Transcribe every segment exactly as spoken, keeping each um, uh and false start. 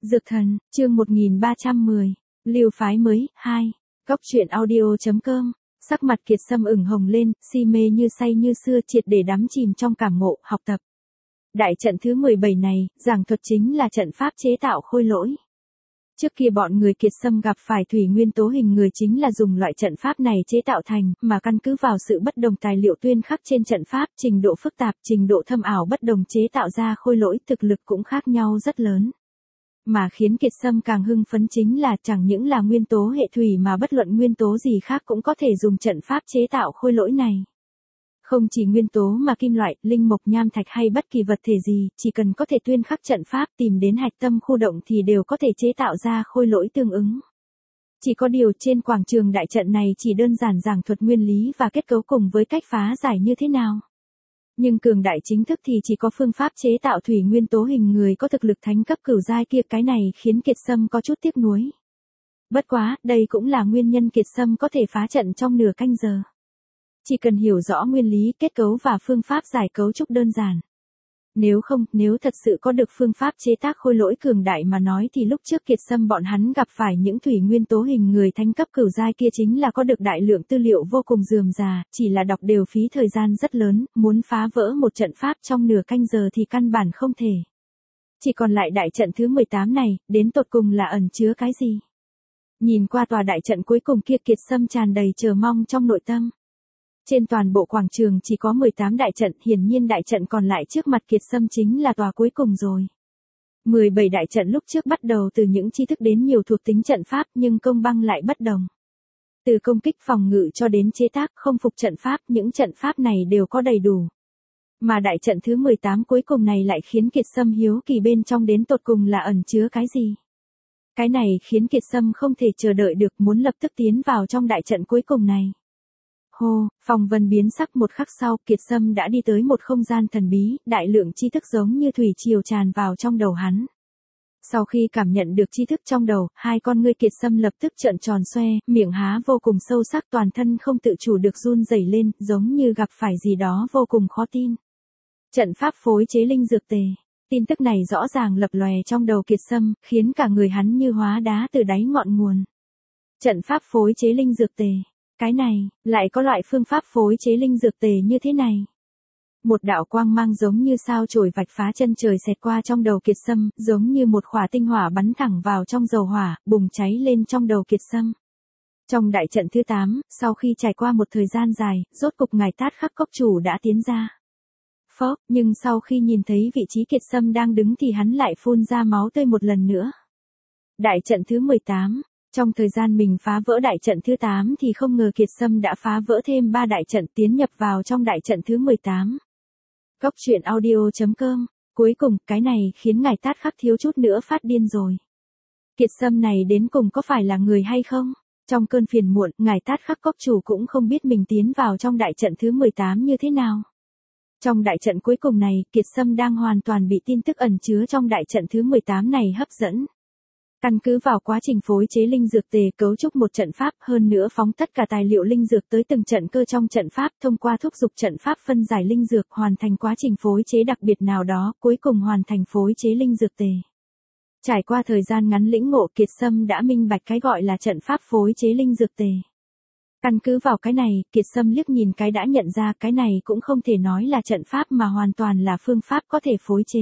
Dược thần, chương một nghìn ba trăm mười, Lưu phái mới, hai. Góc truyện audio.com, sắc mặt Kiệt Sâm ửng hồng lên, si mê như say như xưa, triệt để đắm chìm trong cảm ngộ, học tập. Đại trận thứ mười bảy này, giảng thuật chính là trận pháp chế tạo khôi lỗi. Trước kia bọn người Kiệt Sâm gặp phải thủy nguyên tố hình người chính là dùng loại trận pháp này chế tạo thành, mà căn cứ vào sự bất đồng tài liệu tuyên khắc trên trận pháp, trình độ phức tạp, trình độ thâm ảo bất đồng chế tạo ra khôi lỗi thực lực cũng khác nhau rất lớn. Mà khiến Kiệt Sâm càng hưng phấn chính là chẳng những là nguyên tố hệ thủy mà bất luận nguyên tố gì khác cũng có thể dùng trận pháp chế tạo khôi lỗi này. Không chỉ nguyên tố mà kim loại, linh mộc, nham thạch hay bất kỳ vật thể gì, chỉ cần có thể tuyên khắc trận pháp tìm đến hạch tâm khu động thì đều có thể chế tạo ra khôi lỗi tương ứng. Chỉ có điều trên quảng trường đại trận này chỉ đơn giản giảng thuật nguyên lý và kết cấu cùng với cách phá giải như thế nào. Nhưng cường đại chính thức thì chỉ có phương pháp chế tạo thủy nguyên tố hình người có thực lực thánh cấp cửu giai kia, cái này khiến Kiệt Sâm có chút tiếc nuối. Bất quá, đây cũng là nguyên nhân Kiệt Sâm có thể phá trận trong nửa canh giờ. Chỉ cần hiểu rõ nguyên lý, kết cấu và phương pháp giải cấu trúc đơn giản. Nếu không, nếu thật sự có được phương pháp chế tác khôi lỗi cường đại mà nói thì lúc trước Kiệt Sâm bọn hắn gặp phải những thủy nguyên tố hình người thánh cấp cửu giai kia chính là có được đại lượng tư liệu vô cùng rườm rà, chỉ là đọc đều phí thời gian rất lớn, muốn phá vỡ một trận pháp trong nửa canh giờ thì căn bản không thể. Chỉ còn lại đại trận thứ mười tám này, đến tột cùng là ẩn chứa cái gì? Nhìn qua tòa đại trận cuối cùng kia, Kiệt Sâm tràn đầy chờ mong trong nội tâm. Trên toàn bộ quảng trường chỉ có mười tám đại trận, hiển nhiên đại trận còn lại trước mặt Kiệt Sâm chính là tòa cuối cùng rồi. mười bảy đại trận lúc trước bắt đầu từ những tri thức đến nhiều thuộc tính trận pháp nhưng công băng lại bất đồng. Từ công kích phòng ngự cho đến chế tác không phục trận pháp, những trận pháp này đều có đầy đủ. Mà đại trận thứ mười tám cuối cùng này lại khiến Kiệt Sâm hiếu kỳ bên trong đến tột cùng là ẩn chứa cái gì. Cái này khiến Kiệt Sâm không thể chờ đợi được, muốn lập tức tiến vào trong đại trận cuối cùng này. Hô, phong vân biến sắc, một khắc sau, Kiệt Sâm đã đi tới một không gian thần bí, đại lượng tri thức giống như thủy triều tràn vào trong đầu hắn. Sau khi cảm nhận được tri thức trong đầu, hai con ngươi Kiệt Sâm lập tức trợn tròn xoe, miệng há vô cùng sâu sắc, toàn thân không tự chủ được run rẩy lên, giống như gặp phải gì đó vô cùng khó tin. Trận pháp phối chế linh dược tề. Tin tức này rõ ràng lập lòe trong đầu Kiệt Sâm, khiến cả người hắn như hóa đá từ đáy ngọn nguồn. Trận pháp phối chế linh dược tề. Cái này, lại có loại phương pháp phối chế linh dược tề như thế này. Một đạo quang mang giống như sao chổi vạch phá chân trời xẹt qua trong đầu Kiệt Sâm, giống như một khỏa tinh hỏa bắn thẳng vào trong dầu hỏa, bùng cháy lên trong đầu Kiệt Sâm. Trong đại trận thứ tám, sau khi trải qua một thời gian dài, rốt cục ngài Tát Khắc Cốc chủ đã tiến ra. Phốc, nhưng sau khi nhìn thấy vị trí Kiệt Sâm đang đứng thì hắn lại phun ra máu tươi một lần nữa. Đại trận thứ mười tám. Trong thời gian mình phá vỡ đại trận thứ tám thì không ngờ Kiệt Sâm đã phá vỡ thêm ba đại trận, tiến nhập vào trong đại trận thứ mười tám. Góc truyện audio.com, cuối cùng, cái này khiến ngài Tát Khắc thiếu chút nữa phát điên rồi. Kiệt Sâm này đến cùng có phải là người hay không? Trong cơn phiền muộn, ngài Tát Khắc Cốc chủ cũng không biết mình tiến vào trong đại trận thứ mười tám như thế nào. Trong đại trận cuối cùng này, Kiệt Sâm đang hoàn toàn bị tin tức ẩn chứa trong đại trận thứ mười tám này hấp dẫn. Căn cứ vào quá trình phối chế linh dược tề, cấu trúc một trận pháp, hơn nữa phóng tất cả tài liệu linh dược tới từng trận cơ trong trận pháp, thông qua thúc giục trận pháp phân giải linh dược, hoàn thành quá trình phối chế đặc biệt nào đó, cuối cùng hoàn thành phối chế linh dược tề. Trải qua thời gian ngắn lĩnh ngộ, Kiệt Sâm đã minh bạch cái gọi là trận pháp phối chế linh dược tề. Căn cứ vào cái này, Kiệt Sâm liếc nhìn cái đã nhận ra cái này cũng không thể nói là trận pháp mà hoàn toàn là phương pháp có thể phối chế.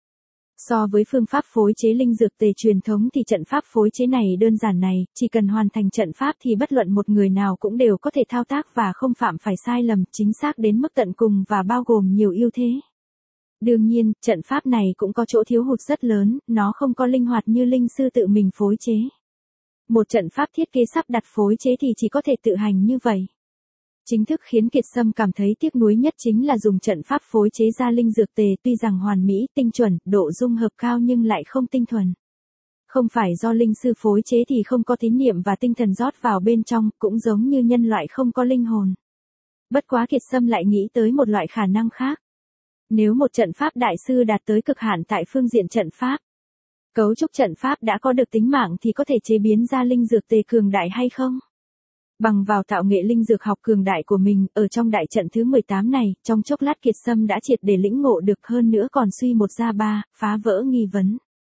So với phương pháp phối chế linh dược tề truyền thống thì trận pháp phối chế này đơn giản này, chỉ cần hoàn thành trận pháp thì bất luận một người nào cũng đều có thể thao tác và không phạm phải sai lầm, chính xác đến mức tận cùng và bao gồm nhiều ưu thế. Đương nhiên, trận pháp này cũng có chỗ thiếu hụt rất lớn, nó không có linh hoạt như linh sư tự mình phối chế. Một trận pháp thiết kế sắp đặt phối chế thì chỉ có thể tự hành như vậy. Chính thức khiến Kiệt Sâm cảm thấy tiếc nuối nhất chính là dùng trận pháp phối chế ra linh dược tề tuy rằng hoàn mỹ, tinh chuẩn, độ dung hợp cao nhưng lại không tinh thuần. Không phải do linh sư phối chế thì không có tín niệm và tinh thần rót vào bên trong, cũng giống như nhân loại không có linh hồn. Bất quá Kiệt Sâm lại nghĩ tới một loại khả năng khác. Nếu một trận pháp đại sư đạt tới cực hạn tại phương diện trận pháp, cấu trúc trận pháp đã có được tính mạng thì có thể chế biến ra linh dược tề cường đại hay không? Bằng vào tạo nghệ linh dược học cường đại của mình, ở trong đại trận thứ mười tám này, trong chốc lát Kiệt Sâm đã triệt để lĩnh ngộ được, hơn nữa còn suy một ra ba, phá vỡ nghi vấn.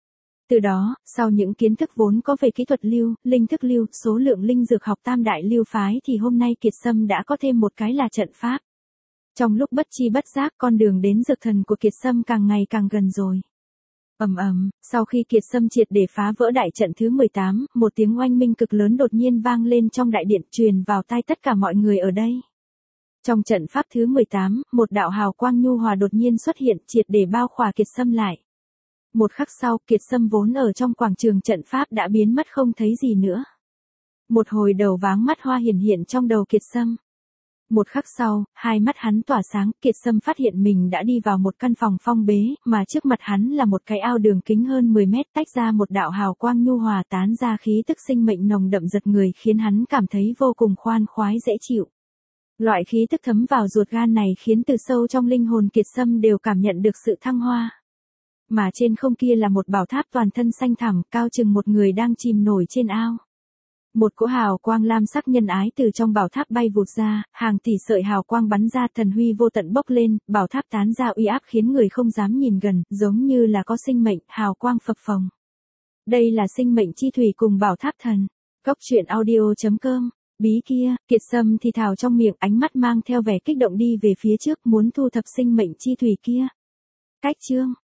Từ đó, sau những kiến thức vốn có về kỹ thuật lưu, linh thức lưu, số lượng linh dược học tam đại lưu phái thì hôm nay Kiệt Sâm đã có thêm một cái là trận pháp. Trong lúc bất chi bất giác con đường đến dược thần của Kiệt Sâm càng ngày càng gần rồi. Ầm ầm, sau khi Kiệt Sâm triệt để phá vỡ đại trận thứ mười tám, một tiếng oanh minh cực lớn đột nhiên vang lên trong đại điện truyền vào tai tất cả mọi người ở đây. Trong trận pháp thứ mười tám, một đạo hào quang nhu hòa đột nhiên xuất hiện triệt để bao khỏa Kiệt Sâm lại. Một khắc sau, Kiệt Sâm vốn ở trong quảng trường trận pháp đã biến mất không thấy gì nữa. Một hồi đầu váng mắt hoa hiển hiện trong đầu Kiệt Sâm. Một khắc sau, hai mắt hắn tỏa sáng, Kiệt Sâm phát hiện mình đã đi vào một căn phòng phong bế, mà trước mặt hắn là một cái ao đường kính hơn mười mét tách ra một đạo hào quang nhu hòa tán ra khí tức sinh mệnh nồng đậm giật người khiến hắn cảm thấy vô cùng khoan khoái dễ chịu. Loại khí tức thấm vào ruột gan này khiến từ sâu trong linh hồn Kiệt Sâm đều cảm nhận được sự thăng hoa. Mà trên không kia là một bảo tháp toàn thân xanh thẳm, cao chừng một người đang chìm nổi trên ao. Một cỗ hào quang lam sắc nhân ái từ trong bảo tháp bay vụt ra, hàng tỷ sợi hào quang bắn ra thần huy vô tận bốc lên, bảo tháp tán ra uy áp khiến người không dám nhìn gần, giống như là có sinh mệnh, hào quang phập phồng. Đây là sinh mệnh chi thủy cùng bảo tháp thần. Cốc truyện audio chấm com. Bí kia, Kiệt Sâm thì thào trong miệng, ánh mắt mang theo vẻ kích động đi về phía trước muốn thu thập sinh mệnh chi thủy kia. Cách chương